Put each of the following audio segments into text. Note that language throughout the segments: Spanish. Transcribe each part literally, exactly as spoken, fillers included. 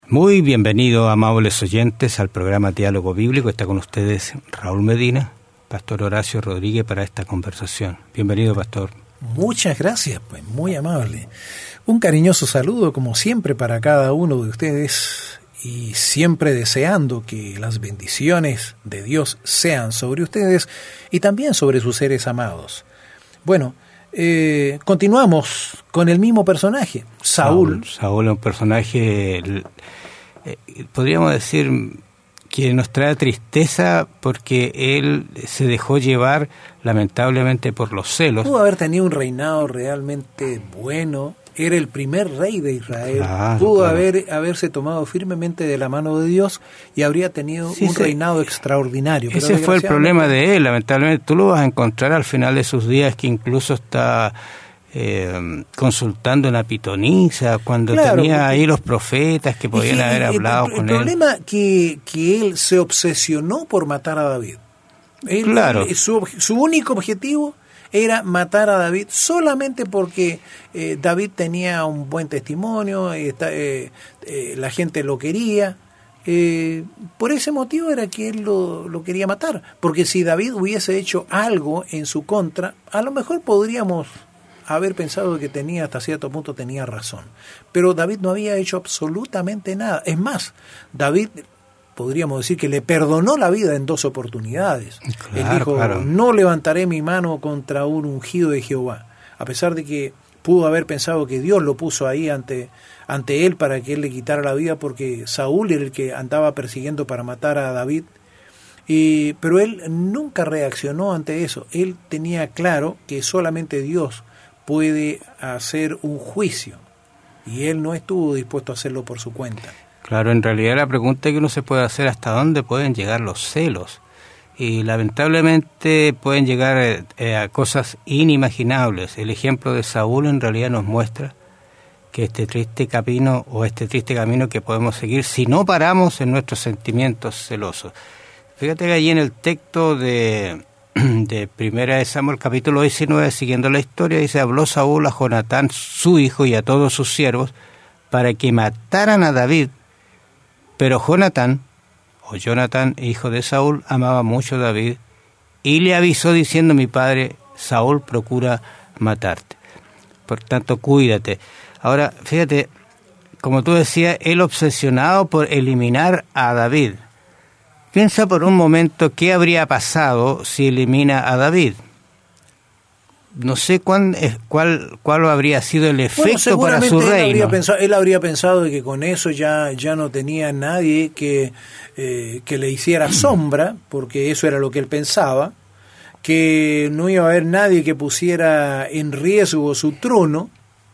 Muy bienvenido, amables oyentes, al programa Diálogo Bíblico. Está con ustedes Raúl Medina, Pastor Horacio Rodríguez, para esta conversación. Bienvenido, Pastor. Muchas gracias, pues, muy amable. Un cariñoso saludo, como siempre, para cada uno de ustedes, y siempre deseando que las bendiciones de Dios sean sobre ustedes y también sobre sus seres amados. Bueno, eh, continuamos con el mismo personaje, Saúl. Saúl, Saúl es un personaje, eh, podríamos decir, que nos trae tristeza porque él se dejó llevar lamentablemente por los celos. Pudo haber tenido un reinado realmente bueno, era el primer rey de Israel, claro, pudo claro. haber haberse tomado firmemente de la mano de Dios y habría tenido sí, un sí. reinado extraordinario. Ese pero fue el problema de él, lamentablemente. Tú lo vas a encontrar al final de sus días, que incluso está eh, consultando en la pitonisa, cuando claro, tenía ahí los profetas que podían que, haber hablado el, con el él. El problema que, que él se obsesionó por matar a David. Él, claro. Él, su, su único objetivo era matar a David solamente porque eh, David tenía un buen testimonio, eh, eh, eh, la gente lo quería. Eh, por ese motivo era que él lo, lo quería matar. Porque si David hubiese hecho algo en su contra, a lo mejor podríamos haber pensado que tenía, hasta cierto punto tenía razón. Pero David no había hecho absolutamente nada. Es más, David, podríamos decir que le perdonó la vida en dos oportunidades. Claro, Él dijo, claro. no levantaré mi mano contra un ungido de Jehová. A pesar de que pudo haber pensado que Dios lo puso ahí ante, ante él para que él le quitara la vida, porque Saúl era el que andaba persiguiendo para matar a David. Y, pero él nunca reaccionó ante eso. Él tenía claro que solamente Dios puede hacer un juicio, y él no estuvo dispuesto a hacerlo por su cuenta. Claro, en realidad la pregunta que uno se puede hacer, ¿hasta dónde pueden llegar los celos? Y lamentablemente pueden llegar eh, a cosas inimaginables. El ejemplo de Saúl en realidad nos muestra que este triste camino, o este triste camino que podemos seguir si no paramos en nuestros sentimientos celosos. Fíjate que allí en el texto de, de Primera de Samuel, capítulo diecinueve, siguiendo la historia, dice: habló Saúl a Jonatán, su hijo, y a todos sus siervos, para que mataran a David. Pero Jonatán, o Jonatán, hijo de Saúl, amaba mucho a David, y le avisó diciendo: mi padre Saúl procura matarte. Por tanto, cuídate. Ahora, fíjate, como tú decías, él obsesionado por eliminar a David. Piensa por un momento qué habría pasado si elimina a David. No sé cuán, cuál cuál habría sido el efecto bueno, para su él reino. Habría pensado, él habría pensado que con eso ya, ya no tenía nadie que, eh, que le hiciera sombra, porque eso era lo que él pensaba, que no iba a haber nadie que pusiera en riesgo su trono.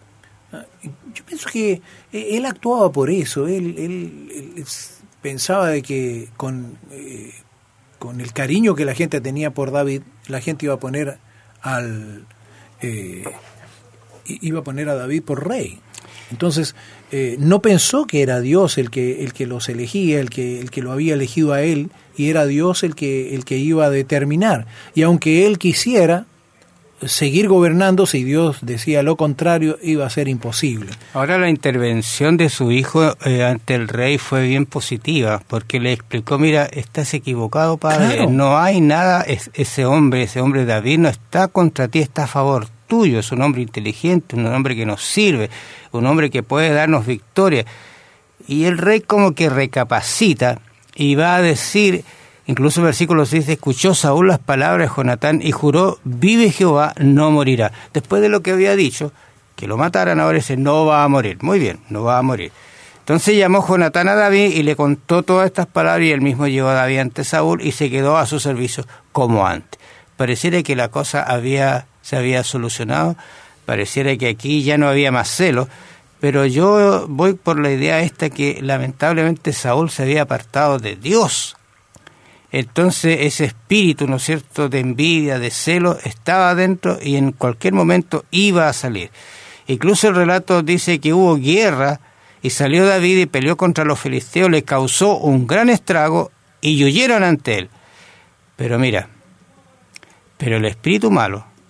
Yo pienso que él actuaba por eso, él, él, él pensaba de que con, eh, con el cariño que la gente tenía por David, la gente iba a poner al eh, iba a poner a David por rey. Entonces eh, no pensó que era Dios el que el que los elegía, el que el que lo había elegido a él, y era Dios el que el que iba a determinar. Y aunque él quisiera seguir gobernando, si Dios decía lo contrario, iba a ser imposible. Ahora, la intervención de su hijo eh, ante el rey fue bien positiva, porque le explicó: mira, estás equivocado, padre, claro. No hay nada, es, ese hombre, ese hombre David no está contra ti, está a favor tuyo, es un hombre inteligente, un hombre que nos sirve, un hombre que puede darnos victoria. Y el rey como que recapacita y va a decir, incluso el versículo seis, escuchó Saúl las palabras de Jonatán y juró: vive Jehová, no morirá. Después de lo que había dicho, que lo mataran, ahora dice: no va a morir. Muy bien, no va a morir. Entonces llamó Jonatán a David y le contó todas estas palabras, y él mismo llevó a David ante Saúl y se quedó a su servicio como antes. Pareciera que la cosa había se había solucionado, pareciera que aquí ya no había más celos, pero yo voy por la idea esta que lamentablemente Saúl se había apartado de Dios. Entonces ese espíritu, ¿no es cierto?, de envidia, de celo, estaba dentro y en cualquier momento iba a salir. Incluso el relato dice que hubo guerra y salió David y peleó contra los filisteos, le causó un gran estrago y huyeron ante él. Pero mira, pero el espíritu malo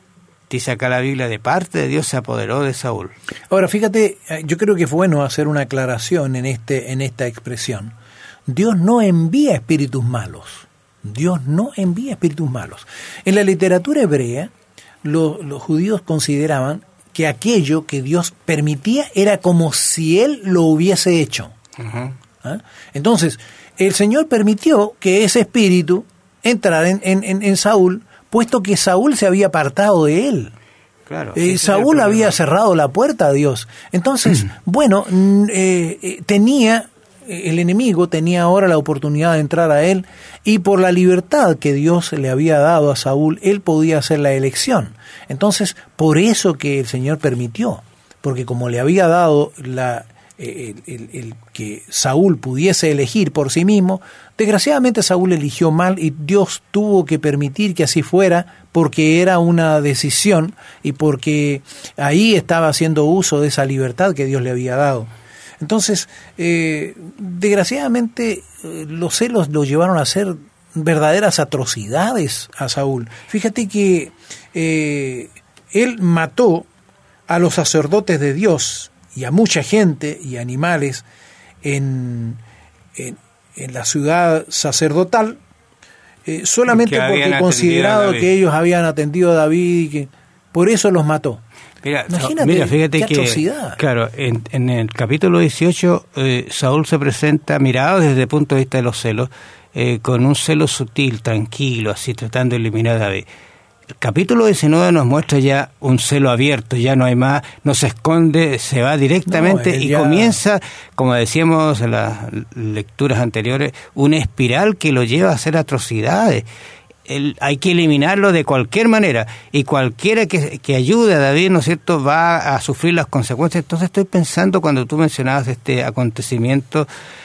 dice acá la Biblia, de parte de Dios se apoderó de Saúl. Ahora, fíjate, yo creo que es bueno hacer una aclaración en, este, en esta expresión. Dios no envía espíritus malos. Dios no envía espíritus malos. En la literatura hebrea, lo, los judíos consideraban que aquello que Dios permitía era como si Él lo hubiese hecho. Uh-huh. ¿Ah? Entonces, el Señor permitió que ese espíritu entrara en, en, en, en Saúl, puesto que Saúl se había apartado de Él. Claro, eh, Saúl había cerrado la puerta a Dios. Entonces, bueno, eh, eh, tenía... el enemigo tenía ahora la oportunidad de entrar a él, y por la libertad que Dios le había dado a Saúl, él podía hacer la elección. Entonces, por eso que el Señor permitió, porque como le había dado la, el, el, el que Saúl pudiese elegir por sí mismo, desgraciadamente Saúl eligió mal y Dios tuvo que permitir que así fuera, porque era una decisión y porque ahí estaba haciendo uso de esa libertad que Dios le había dado. Entonces, eh, desgraciadamente, eh, los celos lo llevaron a hacer verdaderas atrocidades a Saúl. Fíjate que eh, él mató a los sacerdotes de Dios y a mucha gente y animales en, en, en la ciudad sacerdotal, eh, solamente que porque considerado que ellos habían atendido a David y que por eso los mató. Mira, mira, fíjate que, claro, en, en el capítulo dieciocho, eh, Saúl se presenta, mirado desde el punto de vista de los celos, eh, con un celo sutil, tranquilo, así tratando de eliminar a David. El capítulo diecinueve nos muestra ya un celo abierto, ya no hay más, no se esconde, se va directamente no, y ya... comienza, como decíamos en las lecturas anteriores, una espiral que lo lleva a hacer atrocidades. El, hay que eliminarlo de cualquier manera, y cualquiera que, que ayude a David, ¿no es cierto?, va a sufrir las consecuencias. Entonces estoy pensando, cuando tú mencionabas este acontecimiento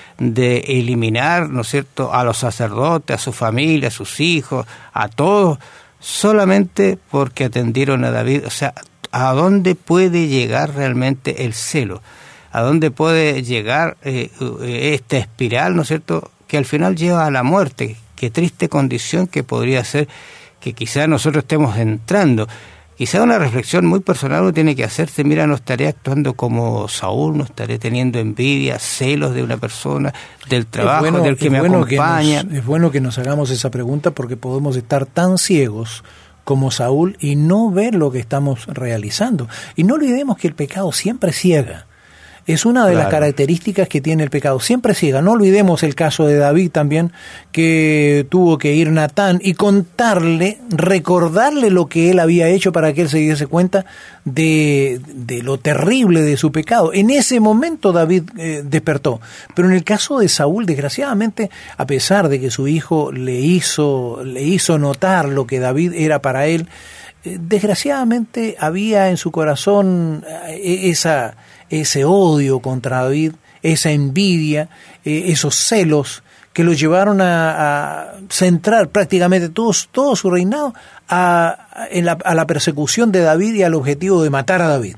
de eliminar, ¿no es cierto?, a los sacerdotes, a su familia, a sus hijos, a todos, solamente porque atendieron a David. O sea, ¿a dónde puede llegar realmente el celo? ¿A dónde puede llegar eh, esta espiral, ¿no es cierto?, que al final lleva a la muerte? Qué triste condición que podría ser que quizás nosotros estemos entrando. Quizás una reflexión muy personal uno tiene que hacerse, mira, no estaré actuando como Saúl, no estaré teniendo envidia, celos de una persona, del trabajo, bueno, del que me bueno acompaña. Que nos, es bueno que nos hagamos esa pregunta, porque podemos estar tan ciegos como Saúl y no ver lo que estamos realizando. Y no olvidemos que el pecado siempre ciega. Es una de claro. las características que tiene el pecado, siempre ciega. No olvidemos el caso de David también, que tuvo que ir Natán y contarle, recordarle lo que él había hecho para que él se diese cuenta de, de lo terrible de su pecado. En ese momento David eh, despertó. Pero en el caso de Saúl, desgraciadamente, a pesar de que su hijo le hizo, le hizo notar lo que David era para él, eh, desgraciadamente había en su corazón eh, esa... ese odio contra David, esa envidia, eh, esos celos que lo llevaron a, a centrar prácticamente todo, todo su reinado a, a, en la, a la persecución de David y al objetivo de matar a David.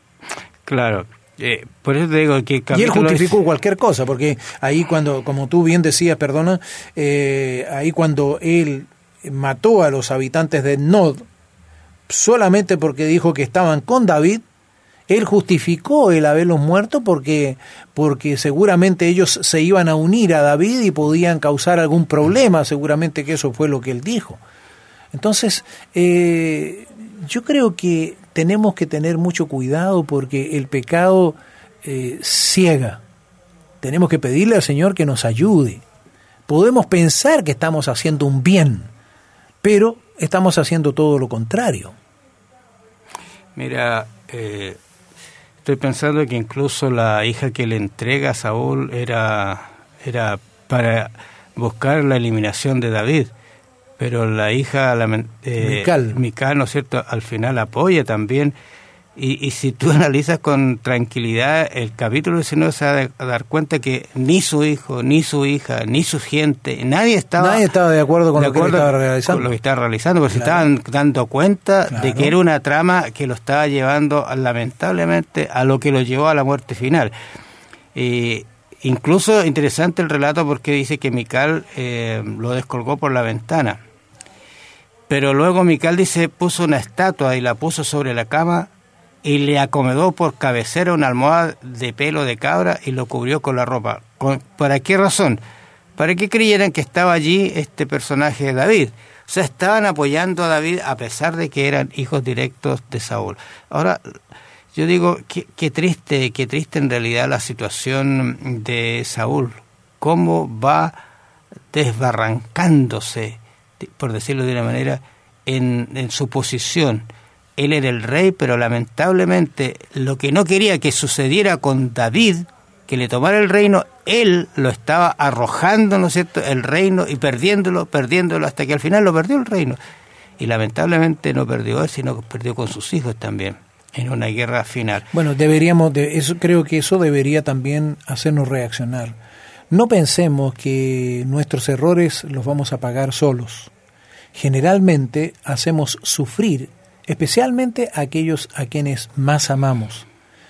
Claro, eh, por eso te digo que... Y él justificó es... cualquier cosa, porque ahí cuando, como tú bien decías, perdona, eh, ahí cuando él mató a los habitantes de Nod, solamente porque dijo que estaban con David, él justificó el haberlos muerto porque, porque seguramente ellos se iban a unir a David y podían causar algún problema, seguramente que eso fue lo que él dijo. Entonces, eh, yo creo que tenemos que tener mucho cuidado, porque el pecado eh, ciega. Tenemos que pedirle al Señor que nos ayude. Podemos pensar que estamos haciendo un bien, pero estamos haciendo todo lo contrario. Mira, eh... estoy pensando que incluso la hija que le entrega a Saúl era, era para buscar la eliminación de David, pero la hija, la, eh, Mical. Mical, ¿no es cierto?, al final apoya también. Y, y si tú analizas con tranquilidad el capítulo diecinueve, se va a dar cuenta que ni su hijo, ni su hija, ni su gente, nadie estaba, nadie estaba de acuerdo con de lo acuerdo que estaba realizando. Con lo que estaba realizando, porque claro. se estaban dando cuenta claro. de que era una trama que lo estaba llevando, lamentablemente, a lo que lo llevó a la muerte final. Eh, incluso interesante el relato, porque dice que Mical eh, lo descolgó por la ventana. Pero luego Mical dice, puso una estatua y la puso sobre la cama y le acomodó por cabecera una almohada de pelo de cabra y lo cubrió con la ropa. ¿Para qué razón? Para que creyeran que estaba allí este personaje de David. O sea, estaban apoyando a David a pesar de que eran hijos directos de Saúl. Ahora, yo digo, qué, qué triste, qué triste en realidad la situación de Saúl. Cómo va desbarrancándose, por decirlo de una manera, en, en su posición. Él era el rey, pero lamentablemente lo que no quería que sucediera con David, que le tomara el reino, él lo estaba arrojando, ¿no es cierto?, el reino y perdiéndolo, perdiéndolo, hasta que al final lo perdió el reino. Y lamentablemente no perdió él, sino que perdió con sus hijos también, en una guerra final. Bueno, deberíamos, de, eso, creo que eso debería también hacernos reaccionar. No pensemos que nuestros errores los vamos a pagar solos. Generalmente hacemos sufrir, especialmente a aquellos a quienes más amamos.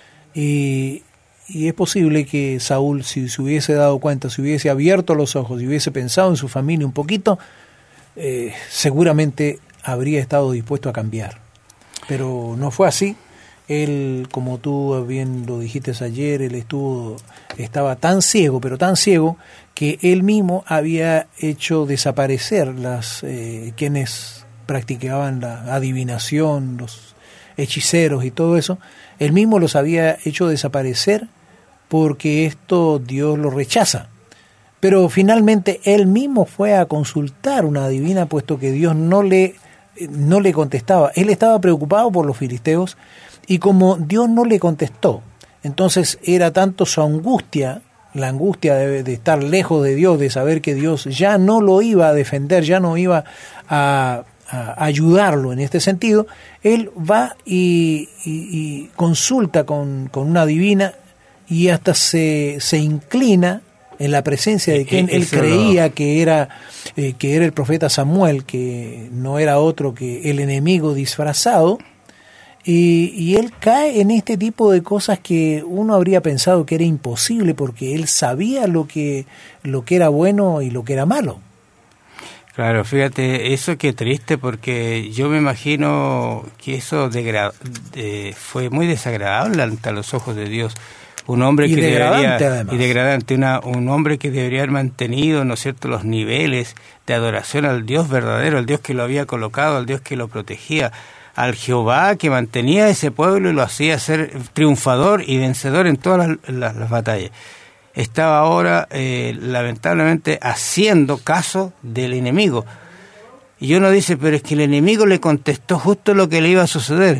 Y, y es posible que Saúl, si se hubiese dado cuenta, si hubiese abierto los ojos, si hubiese pensado en su familia un poquito, eh, seguramente habría estado dispuesto a cambiar. Pero no fue así. Él, como tú bien lo dijiste ayer, él estuvo, estaba tan ciego, pero tan ciego, que él mismo había hecho desaparecer las eh, quienes practicaban la adivinación, los hechiceros y todo eso. Él mismo los había hecho desaparecer porque esto Dios lo rechaza. Pero finalmente él mismo fue a consultar una adivina, puesto que Dios no le, no le contestaba. Él estaba preocupado por los filisteos, y como Dios no le contestó, entonces era tanto su angustia, la angustia de, de estar lejos de Dios, de saber que Dios ya no lo iba a defender, ya no iba a, a ayudarlo en este sentido. Él va y, y, y consulta con, con una divina y hasta se, se inclina en la presencia de quien él creía que era, eh, que era el profeta Samuel, que no era otro que el enemigo disfrazado. Y, y él cae en este tipo de cosas que uno habría pensado que era imposible, porque él sabía lo que, lo que era bueno y lo que era malo. Claro, fíjate, eso qué triste, porque yo me imagino que eso degra- de, fue muy desagradable ante los ojos de Dios. Un hombre y que degradante, debería, además. y degradante, una, un hombre que debería haber mantenido, ¿no es cierto?, los niveles de adoración al Dios verdadero, al Dios que lo había colocado, al Dios que lo protegía, al Jehová que mantenía a ese pueblo y lo hacía ser triunfador y vencedor en todas las, las, las batallas. Estaba ahora, eh, lamentablemente, haciendo caso del enemigo. Y uno dice, pero es que el enemigo le contestó justo lo que le iba a suceder.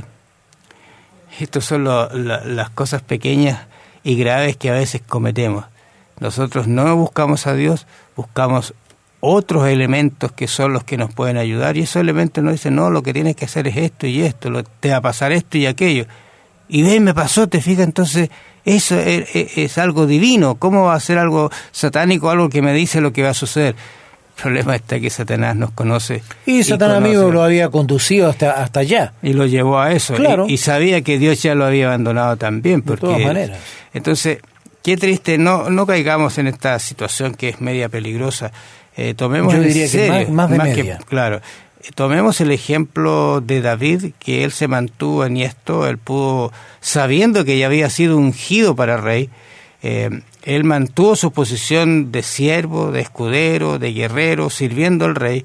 Estas son lo, la, las cosas pequeñas y graves que a veces cometemos. Nosotros no buscamos a Dios, buscamos otros elementos que son los que nos pueden ayudar, y esos elementos nos dicen, no, lo que tienes que hacer es esto y esto, lo, te va a pasar esto y aquello. Y ven, me pasó, te fijas, entonces eso es, es, es algo divino. ¿Cómo va a ser algo satánico, algo que me dice lo que va a suceder? El problema está que Satanás nos conoce. Y Satanás mismo lo había conducido hasta, hasta allá. Y lo llevó a eso. Claro. Y, y sabía que Dios ya lo había abandonado también. Porque, de todas maneras. Entonces, qué triste, no, no caigamos en esta situación que es media peligrosa. Eh, tomemos Yo diría en serio, que más, más de más media. Que, claro, eh, tomemos el ejemplo de David, que él se mantuvo en esto, él pudo, sabiendo que ya había sido ungido para rey, eh, él mantuvo su posición de siervo, de escudero, de guerrero, sirviendo al rey,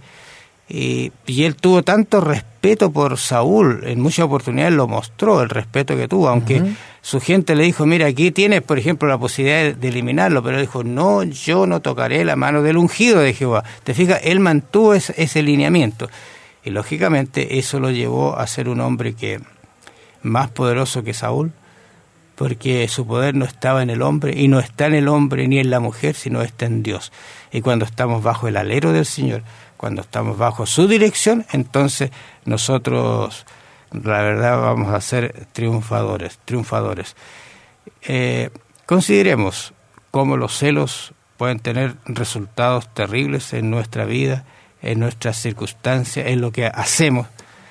y, y él tuvo tanto respeto por Saúl, en muchas oportunidades lo mostró, el respeto que tuvo, aunque uh-huh. su gente le dijo, mira, aquí tienes, por ejemplo, la posibilidad de, de eliminarlo, pero él dijo, no, yo no tocaré la mano del ungido de Jehová. Te fijas, él mantuvo ese, ese lineamiento, y lógicamente eso lo llevó a ser un hombre que más poderoso que Saúl, porque su poder no estaba en el hombre, y no está en el hombre ni en la mujer, sino está en Dios. Y cuando estamos bajo el alero del Señor, cuando estamos bajo su dirección, entonces nosotros, la verdad, vamos a ser triunfadores, triunfadores. Eh, consideremos cómo los celos pueden tener resultados terribles en nuestra vida, en nuestras circunstancias, en lo que hacemos.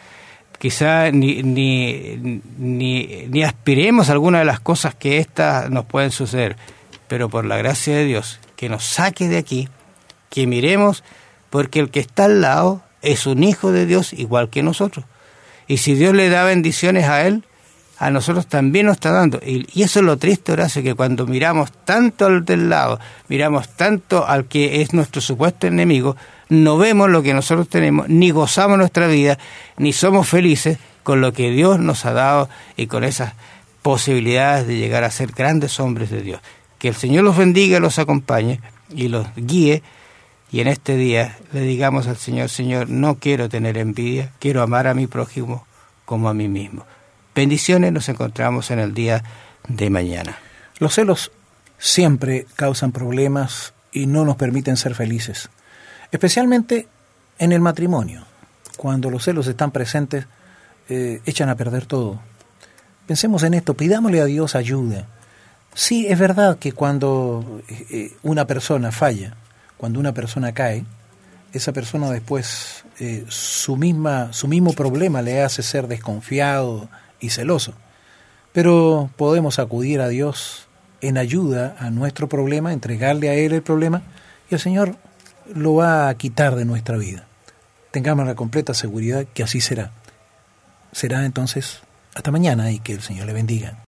Quizá ni, ni, ni, ni aspiremos a alguna de las cosas que estas nos pueden suceder, pero por la gracia de Dios, que nos saque de aquí, que miremos, porque el que está al lado es un hijo de Dios igual que nosotros. Y si Dios le da bendiciones a él, a nosotros también nos está dando. Y, y eso es lo triste, Horacio, que cuando miramos tanto al del lado, miramos tanto al que es nuestro supuesto enemigo, no vemos lo que nosotros tenemos, ni gozamos nuestra vida, ni somos felices con lo que Dios nos ha dado y con esas posibilidades de llegar a ser grandes hombres de Dios. Que el Señor los bendiga, los acompañe y los guíe. Y en este día le digamos al Señor: Señor, no quiero tener envidia, quiero amar a mi prójimo como a mí mismo. Bendiciones, nos encontramos en el día de mañana. Los celos siempre causan problemas y no nos permiten ser felices, especialmente en el matrimonio. Cuando los celos están presentes, eh, echan a perder todo. Pensemos en esto, pidámosle a Dios ayuda. Sí, es verdad que cuando eh, una persona falla, cuando una persona cae, esa persona después, eh, su misma, su mismo problema le hace ser desconfiado y celoso. Pero podemos acudir a Dios en ayuda a nuestro problema, entregarle a Él el problema, y el Señor lo va a quitar de nuestra vida. Tengamos la completa seguridad que así será. Será entonces hasta mañana y que el Señor le bendiga.